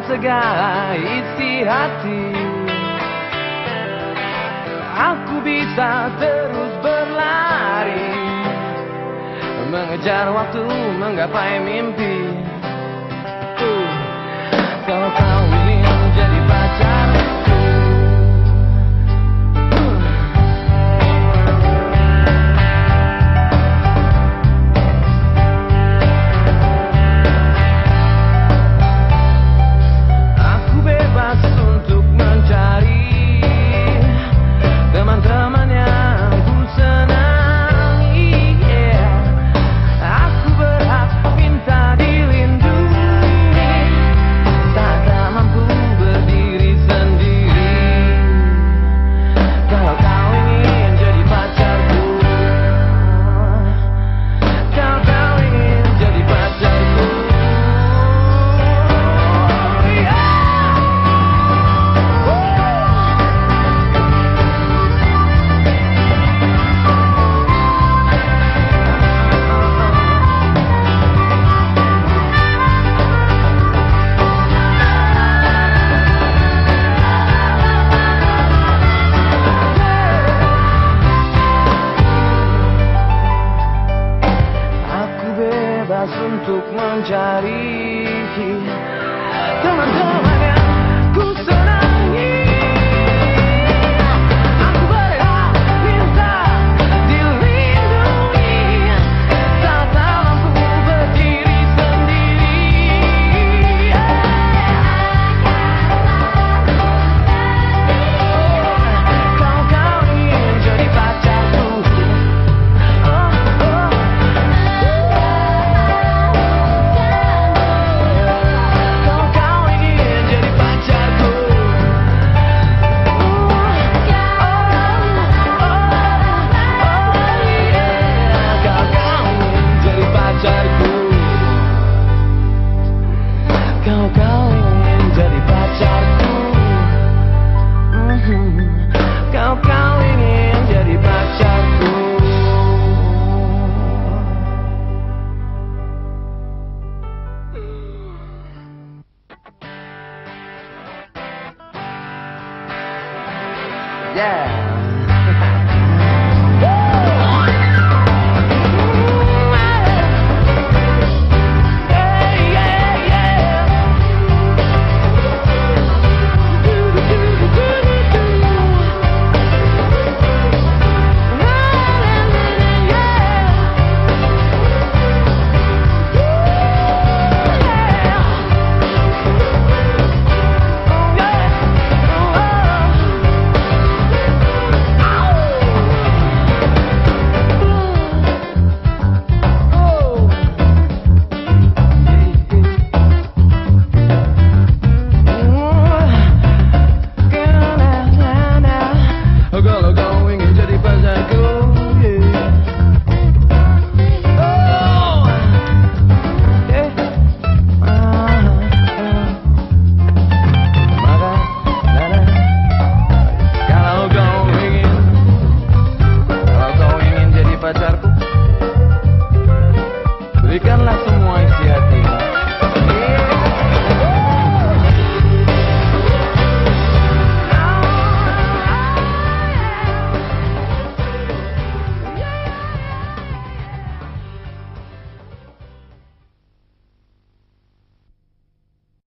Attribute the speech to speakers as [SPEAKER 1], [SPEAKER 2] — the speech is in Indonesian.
[SPEAKER 1] segala isi hati. Aku bisa terus berlari, mengejar waktu, menggapai mimpi. Kalau kau ingin jadi pacarku, aku bebas untuk mencari teman-teman yang ku senangi. Aku berhak minta dilindungi, tak mampu berdiri sendiri. Kalau kau ingin jadi pacarku, kalau kau ingin jadi pacarku, untuk mencari teman-teman yang ku senangi. Aku berhak minta dilindungi, tak mampu berdiri sendiri. Kalau kau ingin jadi pacarku, kalau kau ingin jadi pacarku, kalau kau ingin jadi pacarku. Yeah. Kalau kau ingin jadi pacarku, kalau kau ingin jadi pacarku, berikanlah semua isi hati.